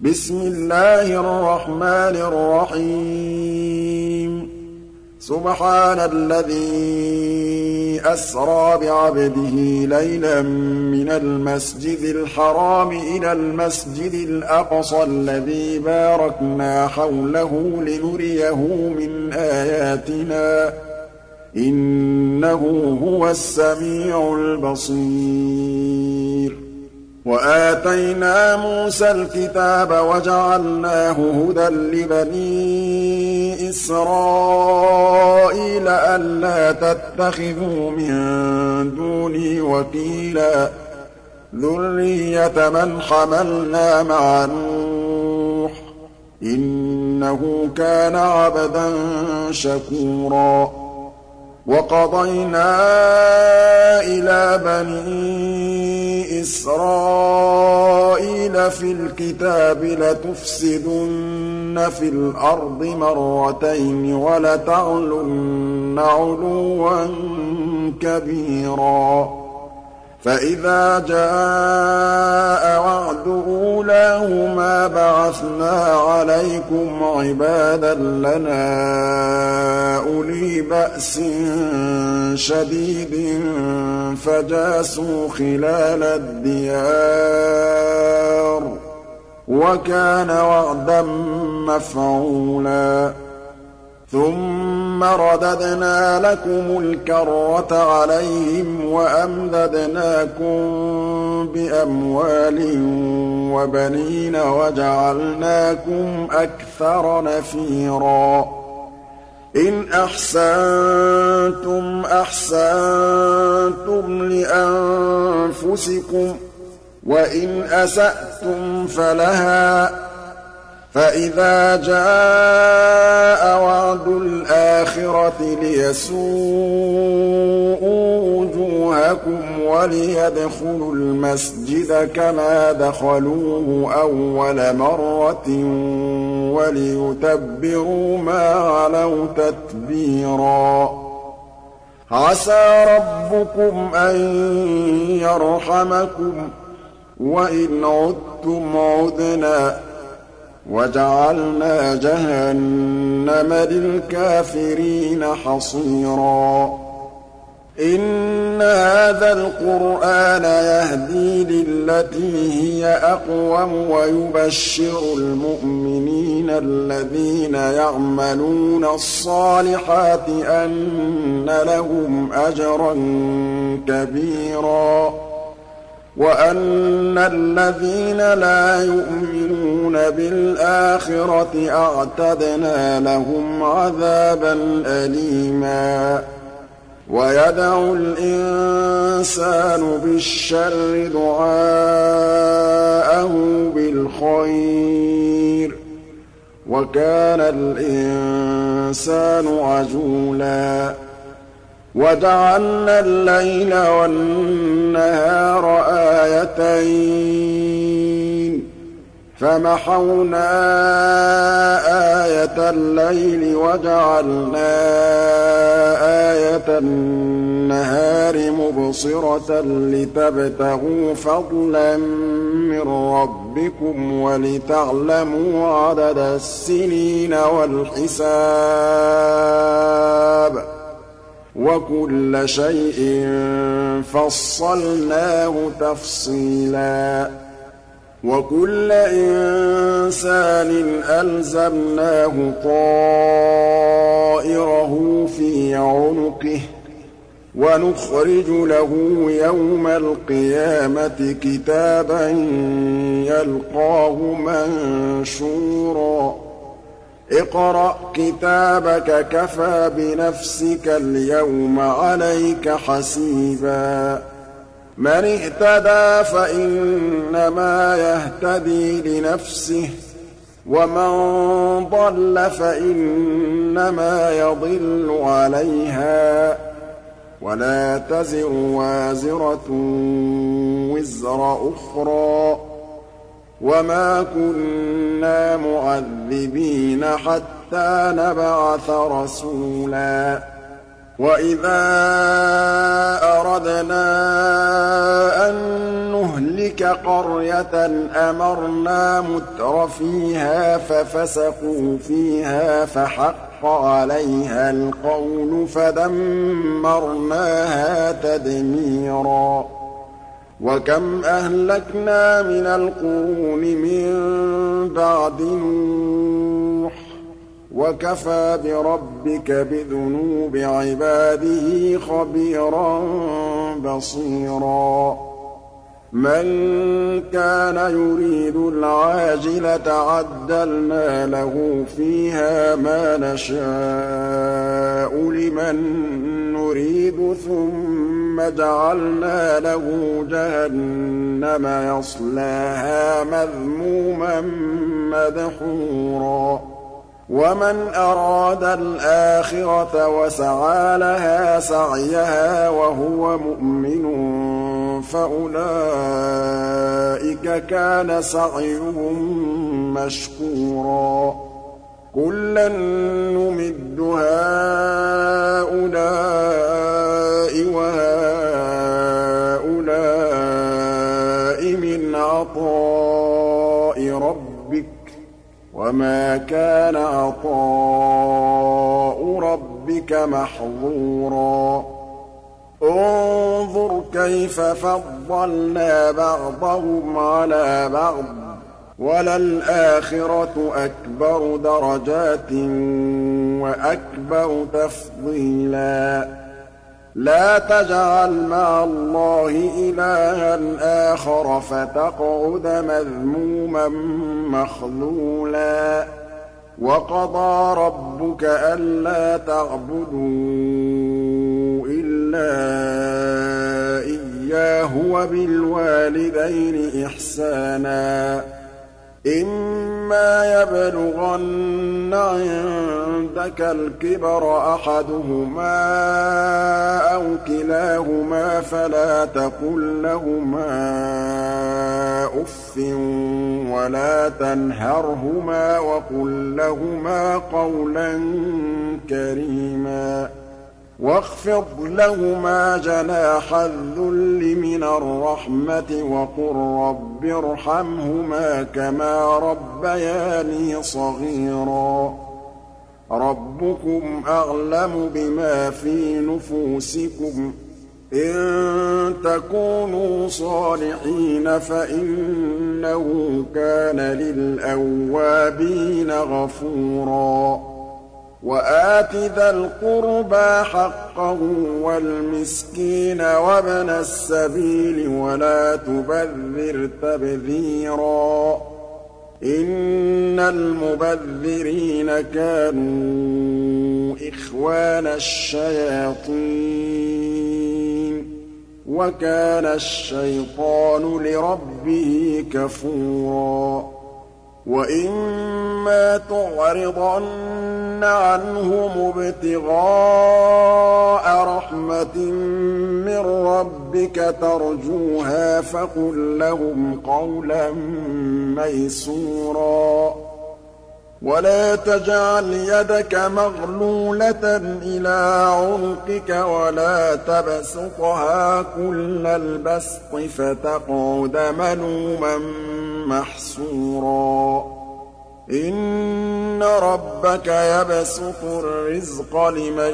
بسم الله الرحمن الرحيم سبحان الذي أسرى بعبده ليلا من المسجد الحرام إلى المسجد الأقصى الذي باركنا حوله لنريه من آياتنا إنه هو السميع البصير وآتينا موسى الكتاب وجعلناه هدى لبني إسرائيل ألا تتخذوا من دوني وكيلا ذرية من حملنا مع نوح إنه كان عبدا شكورا وقضينا إلى بني إسرائيل في الكتاب لتفسدن في الأرض مرتين ولتعلن علوا كبيرا فإذا جاء وعد أولاهما بعثنا عليكم عبادا لنا أولي بأس شديد فجاسوا خلال الديار وكان وعدا مفعولا ثم رددنا لكم الكرة عليهم وأمددناكم بأموال وبنين وجعلناكم أكثر نفيرا إن أحسنتم أحسنتم لأنفسكم وإن أسأتم فلها فإذا جاء وعد الآخرة ليسوءوا وجوهكم وليدخلوا المسجد كما دخلوه أول مرة وليتبروا ما علوا تتبيرا عسى ربكم أن يرحمكم وإن عدتم عدنا وجعلنا جهنم للكافرين حصيرا إن هذا القرآن يهدي للتي هي أقوم ويبشر المؤمنين الذين يعملون الصالحات أن لهم أجرا كبيرا وأن الذين لا يؤمنون بالآخرة أعتدنا لهم عذابا أليما ويدعو الإنسان بالشر دعاءه بالخير وكان الإنسان عجولا وجعلنا الليل والنهار آيتين فمحونا آية الليل وجعلنا آية النهار مبصرة لتبتغوا فضلا من ربكم ولتعلموا عدد السنين والحساب وكل شيء فصلناه تفصيلا وكل إنسان ألزمناه طائره في عنقه ونخرج له يوم القيامة كتابا يلقاه منشورا اقرأ كتابك كفى بنفسك اليوم عليك حسيبا من اهتدى فإنما يهتدي لنفسه ومن ضل فإنما يضل عليها ولا تزر وازرة وزر أخرى وما كنا معذبين حتى نبعث رسولا وَإِذَا أَرَدْنَا أَن نُّهْلِكَ قَرْيَةً أَمَرْنَا مُتْرَفِيهَا فَفَسَقُوا فِيهَا فَحَقَّ عَلَيْهَا الْقَوْلُ فَدَمَّرْنَاهَا تَدْمِيرًا وَكَمْ أَهْلَكْنَا مِنَ الْقُرُونِ مِن بَعْدِ نُوحٍ وَكَفَىٰ بِرَبِّكَ بِذُنُوبِ عِبَادِهِ خَبِيرًا بَصِيرًا مَّن كَانَ يُرِيدُ الْعَاجِلَةَ عَجَّلْنَا لَهُ فِيهَا مَا نَشَاءُ لِمَن نُّرِيدُ ثُمَّ جَعَلْنَا لَهُ جَهَنَّمَ يَصْلَاهَا مَذْمُومًا مَّدْحُورًا وَمَنْ أَرَادَ الْآخِرَةَ وَسَعَىٰ لَهَا سَعْيَهَا وَهُوَ مُؤْمِنٌ فَأُولَٰئِكَ كَانَ سَعْيُهُم مَّشْكُورًا كُلًّا نُّمِدُّ هَٰؤُلَاءِ وَهَٰؤُلَاءِ مِنْ عَطَاءِ رَبِّكَ وَمَا كَانَ عَطَاءُ رَبِّكَ مَحْظُورًا انظُرْ كَيْفَ فَضَّلْنَا بَعْضَهُمْ عَلَىٰ بَعْضٍ ۚ وَلَلْآخِرَةُ أَكْبَرُ دَرَجَاتٍ وَأَكْبَرُ تَفْضِيلًا لَا تَجْعَلْ مَعَ اللَّهِ إِلَٰهًا آخَرَ فَتَقْعُدَ مَذْمُومًا مَّخْذُولًا وَقَضَىٰ رَبُّكَ أَلَّا تَعْبُدُوا إِلَّا إِيَّاهُ وَبِالْوَالِدَيْنِ إِحْسَانًا إِمَّا يَبْلُغَنَّ عِندَكَ الْكِبَرَ أَحَدُهُمَا أَوْ كِلَاهُمَا فَلَا تَقُل لَّهُمَا أُفٍّ وَلَا تَنْهَرْهُمَا وَقُل لَّهُمَا قَوْلًا كَرِيمًا وَاخْفِضْ لَهُمَا جَنَاحَ الذُّلِّ مِنَ الرَّحْمَةِ وَقُل رَّبِّ ارْحَمْهُمَا كَمَا رَبَّيَانِي صَغِيرًا رَّبُّكُمْ أَعْلَمُ بِمَا فِي نُفُوسِكُمْ ۚ إِن تَكُونُوا صَالِحِينَ فَإِنَّهُ كَانَ لِلْأَوَّابِينَ غَفُورًا وَآتِ ذَا الْقُرْبَىٰ حَقَّهُ وَالْمِسْكِينَ وَابْنَ السَّبِيلِ وَلَا تُبَذِّرْ تَبْذِيرًا إِنَّ الْمُبَذِّرِينَ كَانُوا إِخْوَانَ الشَّيَاطِينِ وَكَانَ الشَّيْطَانُ لِرَبِّهِ كَفُورًا وَإِمَّا تُعْرِضَنَّ عَنْهُمُ ابْتِغَاءَ رَحْمَةٍ مِّن رَّبِّكَ تَرْجُوهَا فَقُل لَّهُمْ قَوْلًا مَّيْسُورًا وَلَا تَجْعَلْ يَدَكَ مَغْلُولَةً إِلَىٰ عُنُقِكَ وَلَا تَبْسُطْهَا كُلَّ الْبَسْطِ فَتَقْعُدَ مَلُومًا مَّحْسُورًا إِنَّ رَبَّكَ يَبْسُطُ الرِّزْقَ لِمَن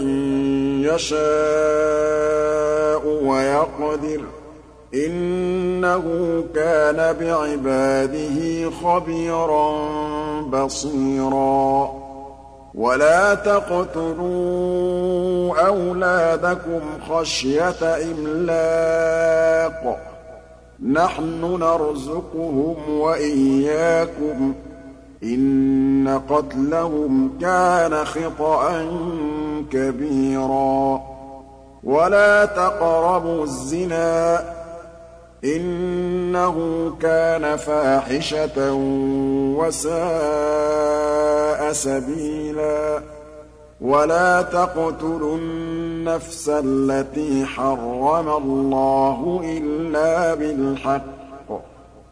يَشَاءُ وَيَقْدِرُ ۚ إِنَّهُ كَانَ بِعِبَادِهِ خَبِيرًا بَصِيرًا وَلَا تَقْتُلُوا أَوْلَادَكُمْ خَشْيَةَ إِمْلَاقٍ ۖ نَّحْنُ نَرْزُقُهُمْ وَإِيَّاكُمْ ۚ إِنَّ قَتْلَهُمْ كَانَ خِطْئًا كَبِيرًا وَلَا تَقْرَبُوا الزِّنَا ۖ إِنَّهُ كَانَ فَاحِشَةً وَسَاءَ سَبِيلًا وَلَا تَقْتُلُوا النَّفْسَ الَّتِي حَرَّمَ اللَّهُ إِلَّا بِالْحَقِّ ۚ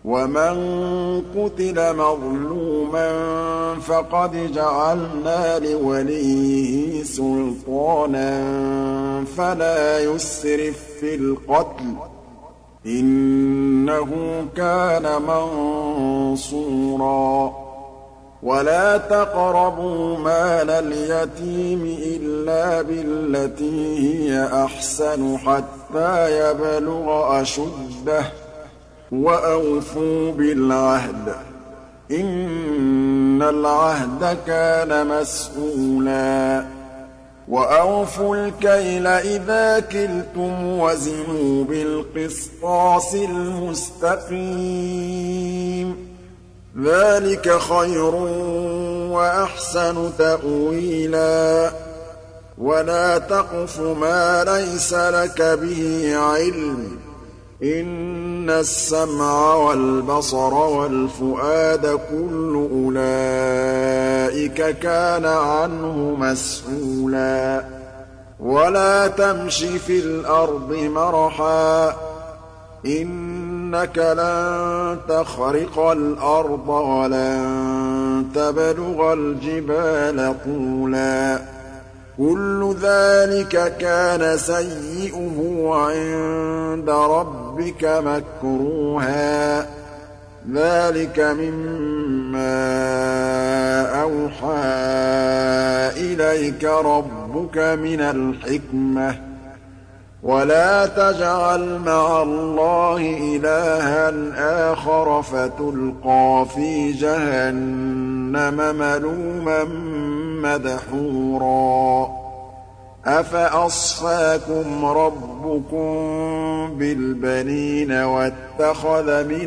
وَمَن قُتِلَ مَظْلُومًا فَقَدْ جَعَلْنَا لِوَلِيِّهِ سُلْطَانًا فَلَا يُسْرِف فِّي الْقَتْلِ ۖ إِنَّهُ كَانَ مَنصُورًا وَلَا تَقْرَبُوا مَالَ الْيَتِيمِ إِلَّا بِالَّتِي هِيَ أَحْسَنُ حَتَّىٰ يَبْلُغَ أَشُدَّهُ ۖ وَأَوْفُوا بِالْعَهْدِ ۖ إِنَّ الْعَهْدَ كَانَ مَسْئُولًا وَأَوْفُوا الْكَيْلَ إِذَا كِلْتُمْ وَزِنُوا بِالْقِسْطَاسِ الْمُسْتَقِيمِ ۚ ذَٰلِكَ خَيْرٌ وَأَحْسَنُ تَأْوِيلًا وَلَا تَقْفُ مَا لَيْسَ لَكَ بِهِ عِلْمٌ ۚ إِنَّ السَّمْعَ وَالْبَصَرَ وَالْفُؤَادَ كُلُّ أُولَٰئِكَ كَانَ عَنْهُ مَسْئُولًا وَلَا تَمْشِ فِي الْأَرْضِ مَرَحًا ۖ إِنَّكَ لَن تَخْرِقَ الْأَرْضَ وَلَن تَبْلُغَ الْجِبَالَ طُولًا ۚ كُلُّ ذَٰلِكَ كَانَ سَيِّئُهُ عِندَ رَبِّكَ مَكْرُوهًا ۗ ذَٰلِكَ مِمَّا أَوْحَىٰ إِلَيْكَ رَبُّكَ مِنَ الْحِكْمَةِ ۗ وَلَا تَجْعَلْ مَعَ اللَّهِ إِلَٰهًا آخَرَ فَتُلْقَىٰ فِي جَهَنَّمَ مَلُومًا مَّدْحُورًا أَفَأَصْفَاكُمْ رَبُّكُم بِالْبَنِينَ وَاتَّخَذَ مِنَ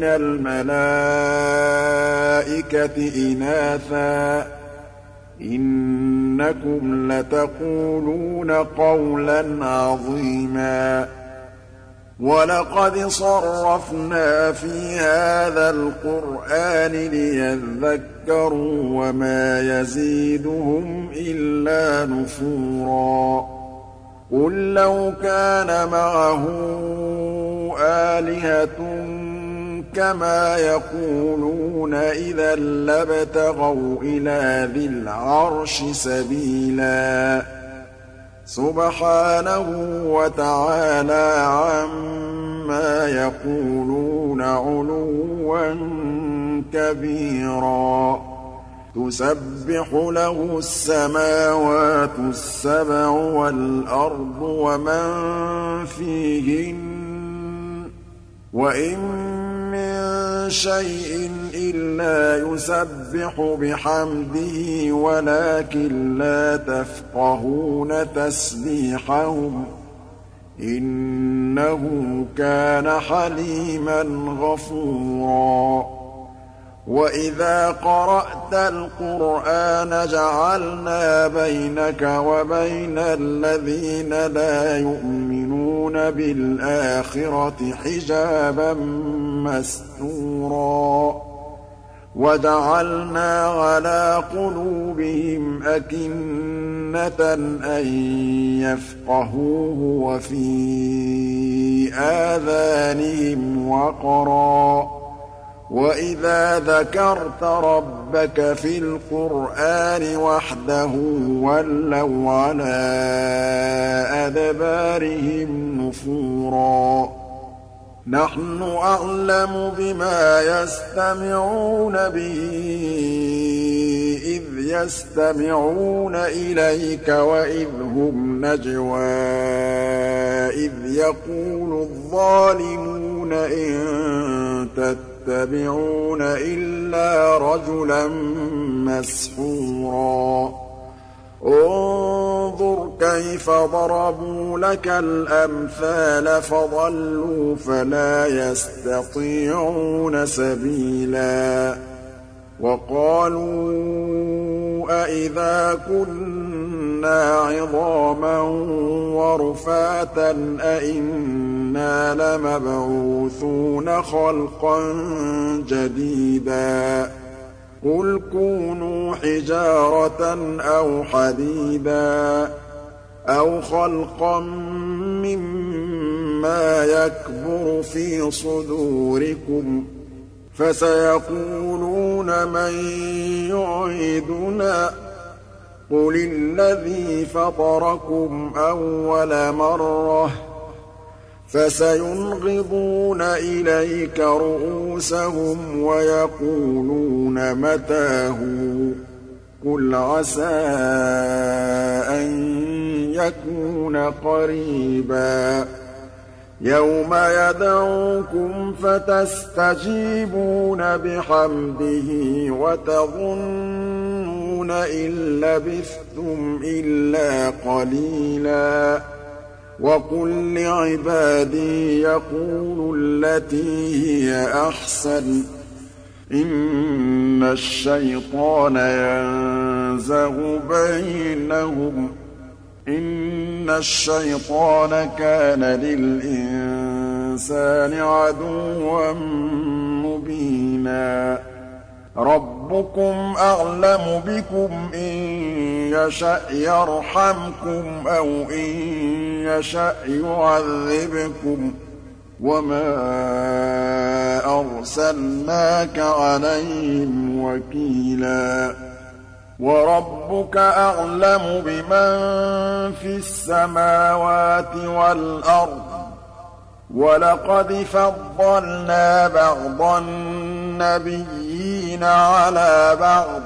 الْمَلَائِكَةِ إِنَاثًا ۚ إِنَّكُمْ لَتَقُولُونَ قَوْلًا عَظِيمًا وَلَقَدْ صَرَّفْنَا فِي هَٰذَا الْقُرْآنِ لِيَذَّكَّرُوا وَمَا يَزِيدُهُمْ إِلَّا نُفُورًا قُل لَّوْ كَانَ مَعَهُ آلِهَةٌ كَمَا يَقُولُونَ إِذًا لَّابْتَغَوْا إِلَىٰ ذِي الْعَرْشِ سَبِيلًا سُبْحَانَهُ وَتَعَالَىٰ عَمَّا يَقُولُونَ عُلُوًّا كَبِيرًا تُسَبِّحُ لَهُ السَّمَاوَاتُ السَّبْعُ وَالْأَرْضُ وَمَن فِيهِنَّ ۚ وَإِن مِّن شَيْءٍ إِلَّا يُسَبِّحُ بِحَمْدِهِ وَلَٰكِن لَّا تَفْقَهُونَ تَسْبِيحَهُمْ ۗ إِنَّهُ كَانَ حَلِيمًا غَفُورًا وَإِذَا قَرَأْتَ الْقُرْآنَ جَعَلْنَا بَيْنَكَ وَبَيْنَ الَّذِينَ لَا يُؤْمِنُونَ بِالْآخِرَةِ حِجَابًا مَّسْتُورًا وَجَعَلْنَا عَلَىٰ قُلُوبِهِمْ أَكِنَّةً أَن يَفْقَهُوهُ وَفِي آذَانِهِمْ وَقْرًا ۚ وَإِذَا ذَكَرْتَ رَبَّكَ فِي الْقُرْآنِ وَحْدَهُ وَلَّوْا عَلَىٰ أَدْبَارِهِمْ نُفُورًا نَّحْنُ أَعْلَمُ بِمَا يَسْتَمِعُونَ بِهِ إِذْ يَسْتَمِعُونَ إِلَيْكَ وَإِذْ هُمْ نَجْوَىٰ إِذْ يَقُولُ الظَّالِمُونَ إِن تَتَّبِعُونَ إِلَّا رَجُلًا مَّسْحُورًا انظُرْ كَيْفَ ضَرَبُوا لَكَ الْأَمْثَالَ فَضَلُّوا فَلَا يَسْتَطِيعُونَ سَبِيلًا وَقَالُوا أَإِذَا كُنَّا عِظَامًا وَرُفَاتًا أَإِنَّا لَمَبْعُوثُونَ خَلْقًا جَدِيدًا قُلْ كُونُوا حِجَارَةً أَوْ حَدِيدًا أَوْ خَلْقًا مِّمَّا يَكْبُرُ فِي صُدُورِكُمْ فسيقولون من يعيدنا قل الذي فطركم أول مرة فسينغضون إليك رؤوسهم ويقولون متى هو قل عسى أن يكون قريبا يوم يدعوكم فتستجيبون بحمده وتظنون إن لبثتم إلا قليلا وقل لعبادي يقولوا التي هي أحسن إن الشيطان ينزغ بينهم إن الشيطان كان للإنسان عدوا مبينا ربكم أعلم بكم إن يشأ يرحمكم أو إن يشأ يعذبكم وما أرسلناك عليهم وكيلا وربك أعلم بمن في السماوات والأرض ولقد فضلنا بعض النبيين على بعض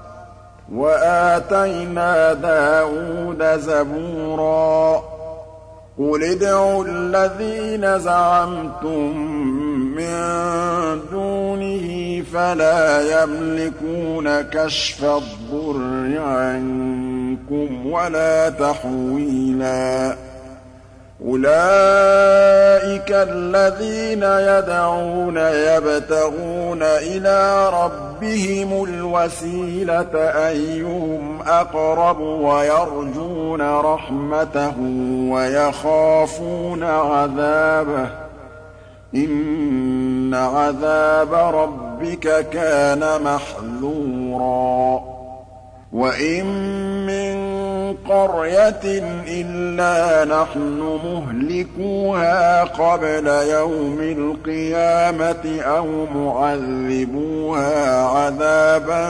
وآتينا داود زبورا قل ادعوا الذين زعمتم من دونه فلا يملكون كشف الضر عنكم ولا تحويلا أولئك الذين يدعون يبتغون إلى ربهم الوسيلة أيهم أقرب ويرجون رحمته ويخافون عذابه إن عذاب ربك كان محذورا وإن من قرية إلا نحن مهلكوها قبل يوم القيامة أو معذبوها عذابا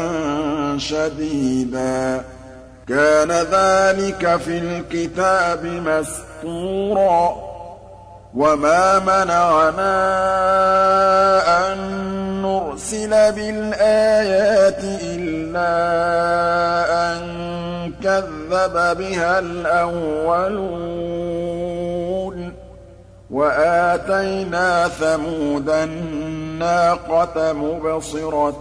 شديدا كان ذلك في الكتاب مسطورا وما منعنا أن نرسل بالآيات إلا أن كذب بها الأولون وآتينا ثمود الناقة مبصرة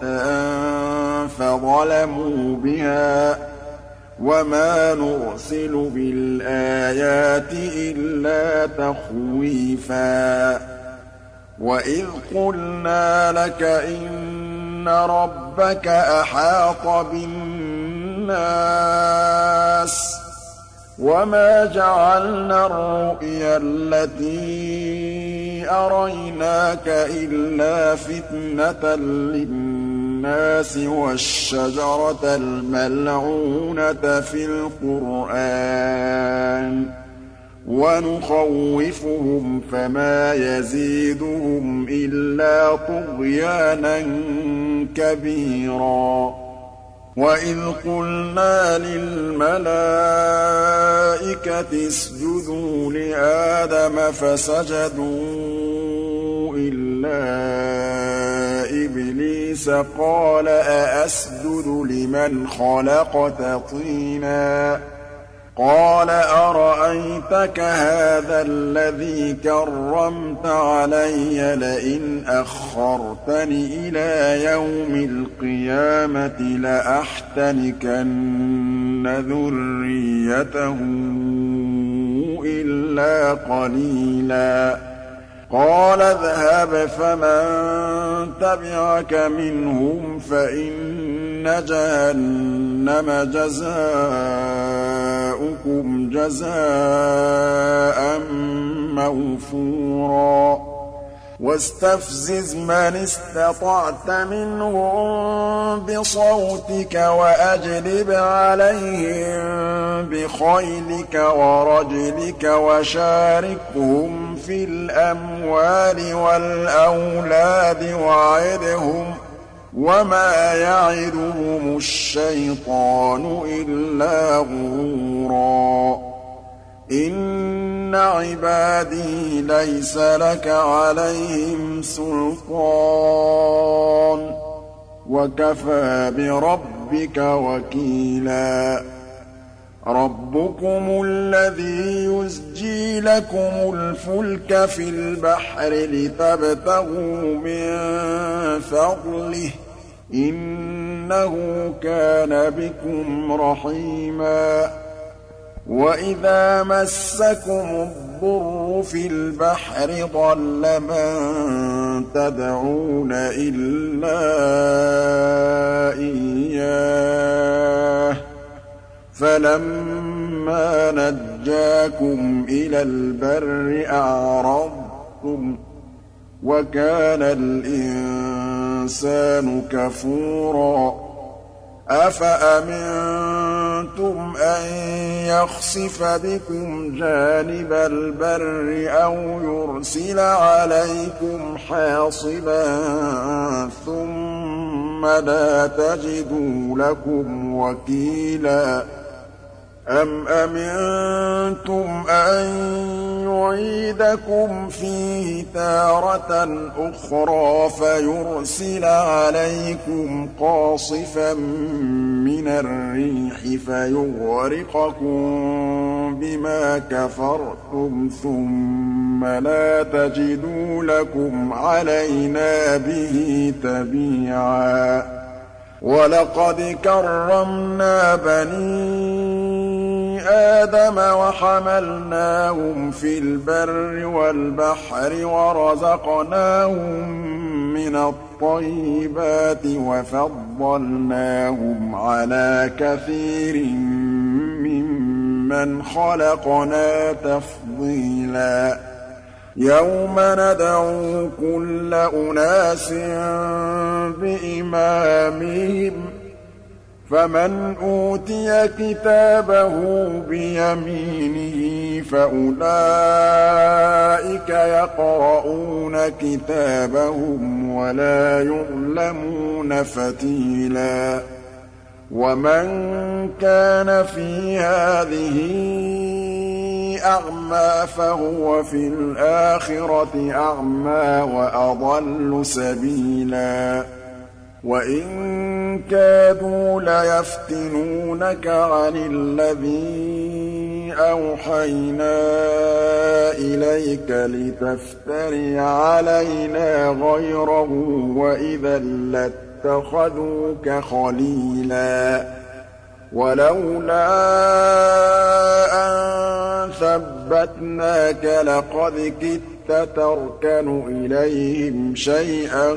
فظلموا بها وما نرسل بالآيات إلا تخويفا وإذ قلنا لك إن ربك أحاط بالناس وما جعلنا الرؤيا التي أريناك إلا فتنة للناس والشجرة الملعونة في القرآن ونخوفهم فما يزيدهم إلا طغيانا كبيرا وإذ قلنا للملائكة اسجدوا لآدم فسجدوا إلا إبليس قال أأسجد لمن خلقت طينا قال أرأيتك هذا الذي كرمت علي لئن أخرتني إلى يوم القيامة لأحتنكن ذريته إلا قليلا قال اذهب فمن تبعك منهم فإن جهنم جزاؤكم جزاء موفورا واستفزز من استطعت منهم بصوتك وأجلب عليهم بخيلك ورجلك وشاركهم في الأموال والأولاد وعدهم وما يعدهم الشيطان إلا غرورا إن عبادي ليس لك عليهم سلطان وكفى بربك وكيلا ربكم الذي يزجي لكم الفلك في البحر لتبتغوا من فضله إنه كان بكم رحيما وإذا مسكم الضر في البحر ضل من تدعون إلا إياه فلما نجاكم إلى البر أعرضتم وكان الإنسان كفورا أفأمنتم أن يخسف بكم جانب البر أو يرسل عليكم حاصبا ثم لا تجدوا لكم وكيلا أم أمنتم أن يعيدكم فيه تارة أخرى فيرسل عليكم قاصفا من الريح فيغرقكم بما كفرتم ثم لا تجدوا لكم علينا به تبيعا ولقد كرمنا بني آدم وحملناهم في البر والبحر ورزقناهم من الطيبات وفضلناهم على كثير ممن خلقنا تفضيلا يوم ندعو كل أناس بإمامهم فمن أوتي كتابه بيمينه فأولئك يقرؤون كتابهم ولا يظلمون فتيلا ومن كان في هذه أعمى فهو في الآخرة أعمى وأضل سبيلا وإن كادوا ليفتنونك عن الذي أوحينا إليك لتفتري علينا غيره وإذا لاتخذوك خليلا ولولا أن ثبتناك لقد كدت تركن إليهم شيئا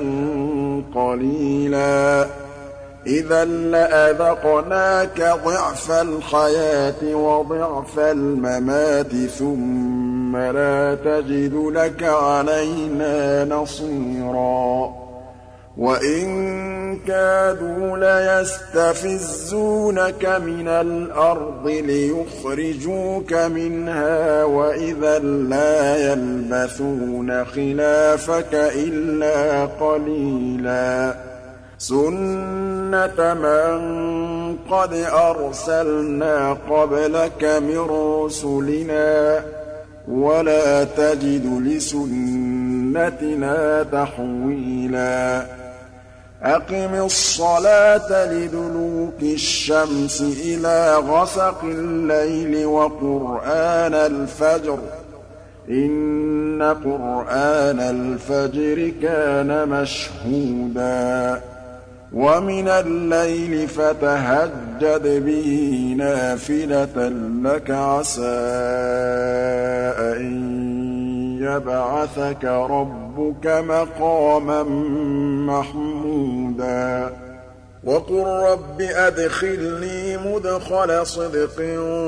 قليلا إذا لأذقناك ضعف الحياة وضعف الممات ثم لا تجد لك علينا نصيرا وإن كادوا ليستفزونك من الأرض ليخرجوك منها وإذا لا يلبثون خلافك إلا قليلا سنة من قد أرسلنا قبلك من رسلنا ولا تجد لسنتنا تحويلا أقم الصلاة لدلوك الشمس إلى غسق الليل وقرآن الفجر إن قرآن الفجر كان مشهودا ومن الليل فتهجد به نافلة لك عسى أن يبعثك ربك مقاما محمودا وقل رب أدخلني مدخل صدق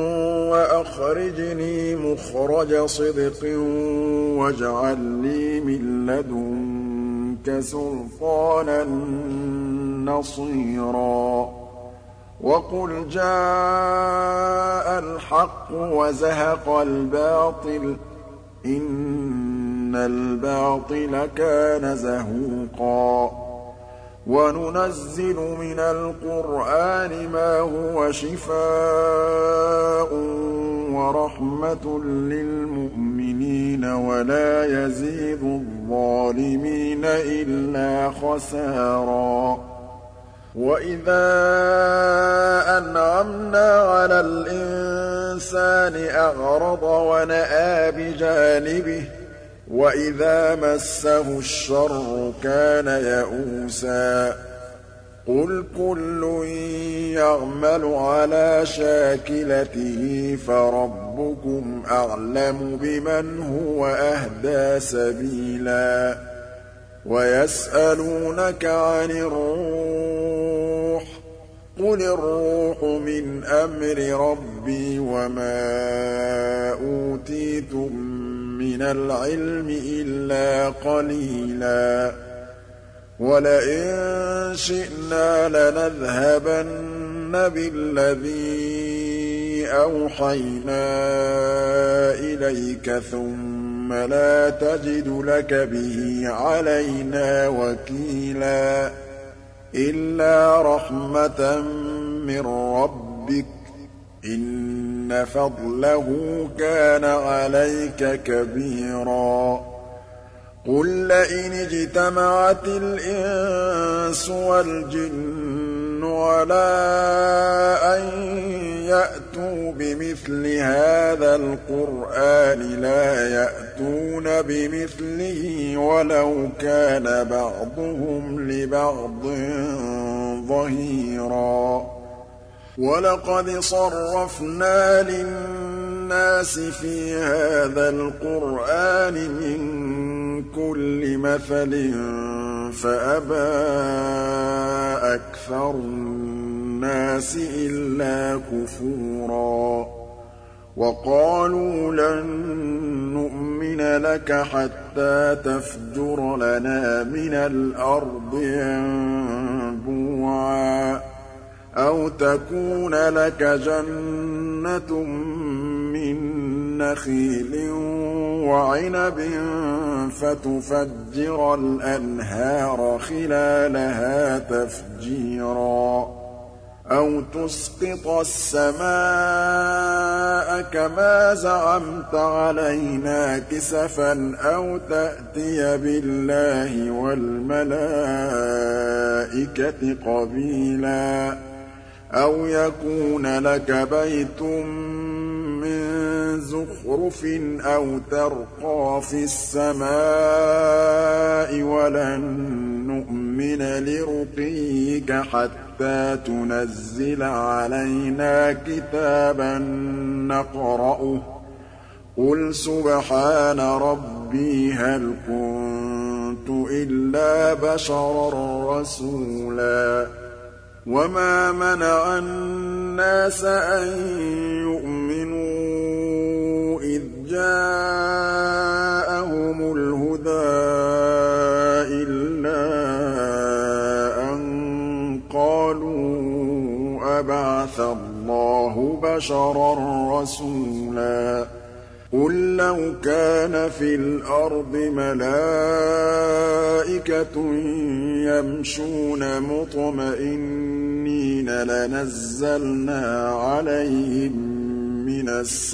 وأخرجني مخرج صدق واجعل لي من لدنك سلطانا نصيرا وقل جاء الحق وزهق الباطل إن الباطل كان زهوقا وننزل من القرآن ما هو شفاء ورحمة للمؤمنين ولا يزيد الظالمين إلا خسارا وإذا أنعمنا على الإنسان أعرض ونأى بجانبه وإذا مسه الشر كان يئوسا قل كل يعمل على شاكلته فربكم أعلم بمن هو أهدى سبيلا ويسألونك عن الروح قل الروح من أمر ربي وما أوتيتم من العلم إلا قليلا ولئن شئنا لنذهبن بالذي أوحينا إليك ثم لا تجد لك به علينا وكيلا إلا رحمة من ربك إن فضله كان عليك كبيرا قل لئن اجتمعت الإنس والجن على أن يأتوا بمثل هذا القرآن لا يأتون بمثله ولو كان بعضهم لبعض ظهيرا ولقد صرفنا للناس في هذا القرآن من كل مثل فأبى أكثر الناس إلا كفورا وقالوا لن نؤمن لك حتى تفجر لنا من الأرض ينبوعا أو تكون لك جنة من نخيل وعنب فتفجر الأنهار خلالها تفجيرا أو تسقط السماء كما زعمت علينا كسفا أو تأتي بالله والملائكة قبيلا أو يكون لك بيت من زخرف أو ترقى في السماء ولن نؤمن لرقيك حتى تنزل علينا كتابا نقرأه قل سبحان ربي هل كنت إلا بشرا رسولا وما منع الناس أن يؤمنوا إذ جاءهم الهدى إلا أن قالوا أبعث الله بشرا رسولا قل لو كان في الأرض ملائكة يمشون مطمئنين لنزلنا عليهم من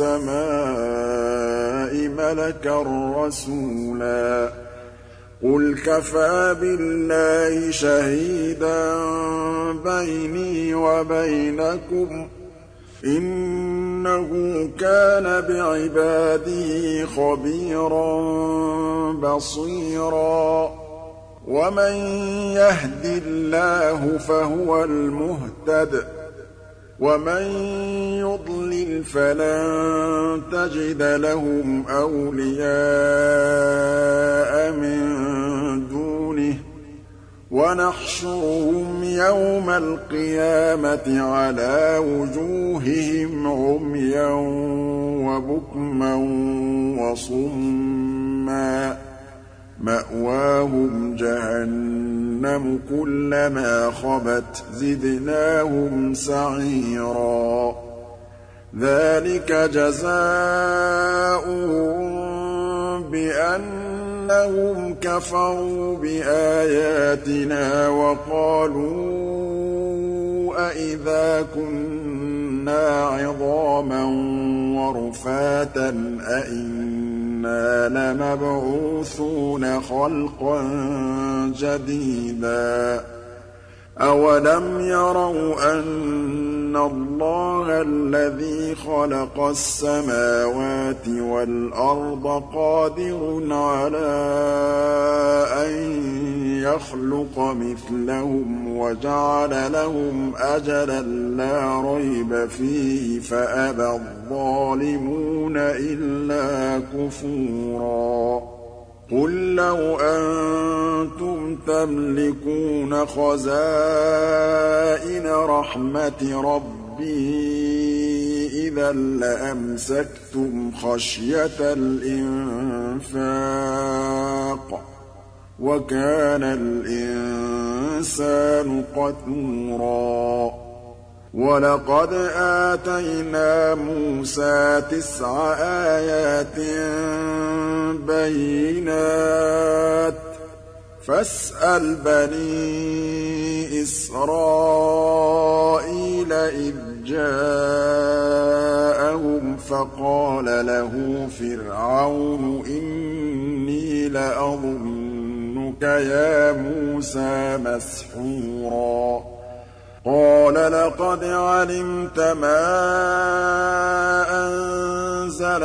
السماء ملكا رسولا قل كفى بالله شهيدا بيني وبينكم إنه كان بعباده خبيرا بصيرا ومن يهد الله فهو المهتد ومن يضلل فلن تجد لهم أولياء من دونه وَنَحْشُرُهُمْ يَوْمَ الْقِيَامَةِ عَلَىٰ وُجُوهِهِمْ عُمْيًا وَبُكْمًا وَصُمًّا ۖ مَّأْوَاهُمْ جَهَنَّمُ ۖ كُلَّمَا خَبَتْ زِدْنَاهُمْ سَعِيرًا ذَٰلِكَ جَزَاؤُهُم بِأَنَّهُمْ كَفَرُوا بِآيَاتِنَا وَقَالُوا أَإِذَا كُنَّا عِظَامًا وَرُفَاتًا أَإِنَّا لَمَبْعُوثُونَ خَلْقًا جَدِيدًا أَوَلَمْ يَرَوْا أَنَّ اللَّهَ الَّذِي خَلَقَ السَّمَاوَاتِ وَالْأَرْضَ قَادِرٌ عَلَىٰ أَن يَخْلُقَ مِثْلَهُمْ وَجَعَلَ لَهُمْ أَجَلًا لَّا رَيْبَ فِيهِ فَأَبَى الظَّالِمُونَ إِلَّا كُفُورًا قُل لَّوْ أَنتُمْ تَمْلِكُونَ خَزَائِنَ رَحْمَةِ رَبِّي إِذًا لَّأَمْسَكْتُمْ خَشْيَةَ الْإِنفَاقِ ۚ وَكَانَ الْإِنسَانُ قَتُورًا وَلَقَدْ آتَيْنَا مُوسَىٰ 9 آيَاتٍ بَيِّنَاتٍ ۖ فَاسْأَلْ بَنِي إِسْرَائِيلَ إِذْ جَاءَهُمْ فَقَالَ لَهُ فِرْعَوْنُ إِنِّي لَأَظُنُّكَ يَا مُوسَىٰ مَسْحُورًا قَالَ لَقَدْ عَلِمْتَ مَا أَنزَلَ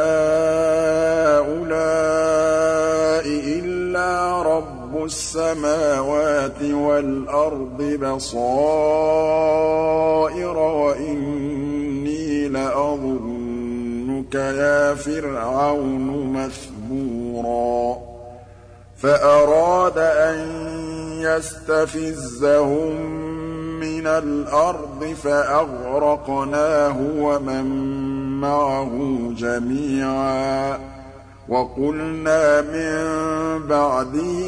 هَٰؤُلَاءِ إِلَّا رَبُّ السَّمَاوَاتِ وَالْأَرْضِ بَصَائِرَ وَإِنِّي لَأَظُنُّكَ يَا فِرْعَوْنُ مَثْبُورًا فَأَرَادَ أَن يَسْتَفِزَّهُم مِّنَ الْأَرْضِ فَأَغْرَقْنَاهُ وَمَن مَّعَهُ جَمِيعًا وَقُلْنَا مِن بَعْدِهِ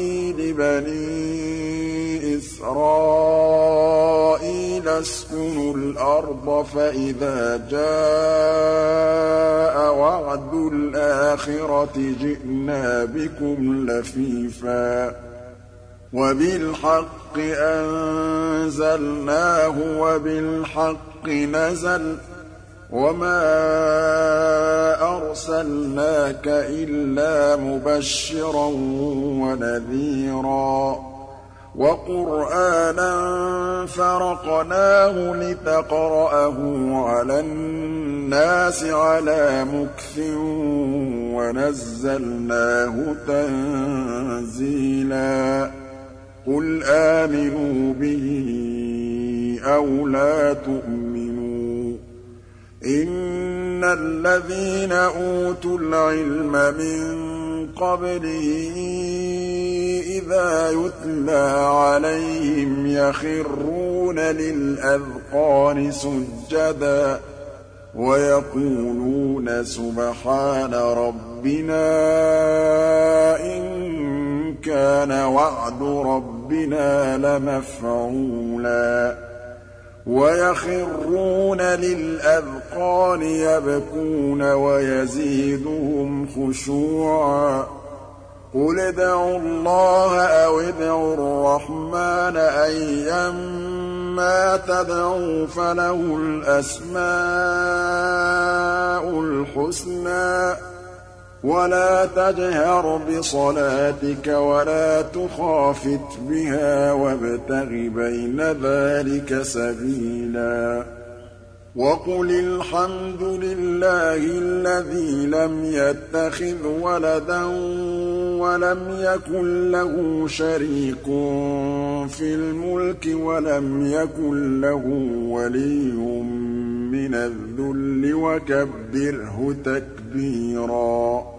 لِبَنِي إِسْرَائِيلَ اسْكُنُوا الْأَرْضَ فَإِذَا جَاءَ وَعْدُ الْآخِرَةِ جِئْنَا بِكُمْ لَفِيفًا وَبِالْحَقِّ أَنزَلْنَاهُ وَبِالْحَقِّ نَزَلَ وَمَا أَرْسَلْنَاكَ إِلَّا مُبَشِّرًا وَنَذِيرًا وَقُرْآنًا فَرَقْنَاهُ لِتَقْرَأَهُ عَلَى النَّاسِ عَلَىٰ مُكْثٍ وَنَزَّلْنَاهُ تَنزِيلًا قُلْ آمِنُوا بِهِ أَوْ لَا تُؤْمِنُوا إِنَّ الَّذِينَ أُوتُوا الْعِلْمَ مِن قَبْلِهِ إِذَا يُتْلَىٰ عَلَيْهِمْ يَخِرُّونَ لِلْأَذْقَانِ سُجَّدًا وَيَقُولُونَ سُبْحَانَ رَبِّنَا إِن كَانَ وَعْدُ رَبِّنَا لَمَفْعُولًا وَيَخِرُّونَ لِلْأَذْقَانِ يَبْكُونَ وَيَزِيدُهُمْ خُشُوعًا قُلِ ادْعُوا اللَّهَ أَوِ ادْعُوا الرَّحْمَٰنَ أَيًّا مَّا تَدْعُوا فَلَهُ الْأَسْمَاءُ الْحُسْنَىٰ وَلَا تَجْهَرْ بِصَلَاتِكَ وَلَا تُخَافِتْ بِهَا وَابْتَغِ بَيْنَ ذَٰلِكَ سَبِيلًا وَقُلِ الْحَمْدُ لِلَّهِ الَّذِي لَمْ يَتَّخِذْ وَلَدًا وَلَمْ يَكُن لَّهُ شَرِيكٌ فِي الْمُلْكِ وَلَمْ يَكُن لَّهُ وَلِيٌّ مِّنَ الذُّلِّ وَكَبِّرْهُ تَكْبِيرًا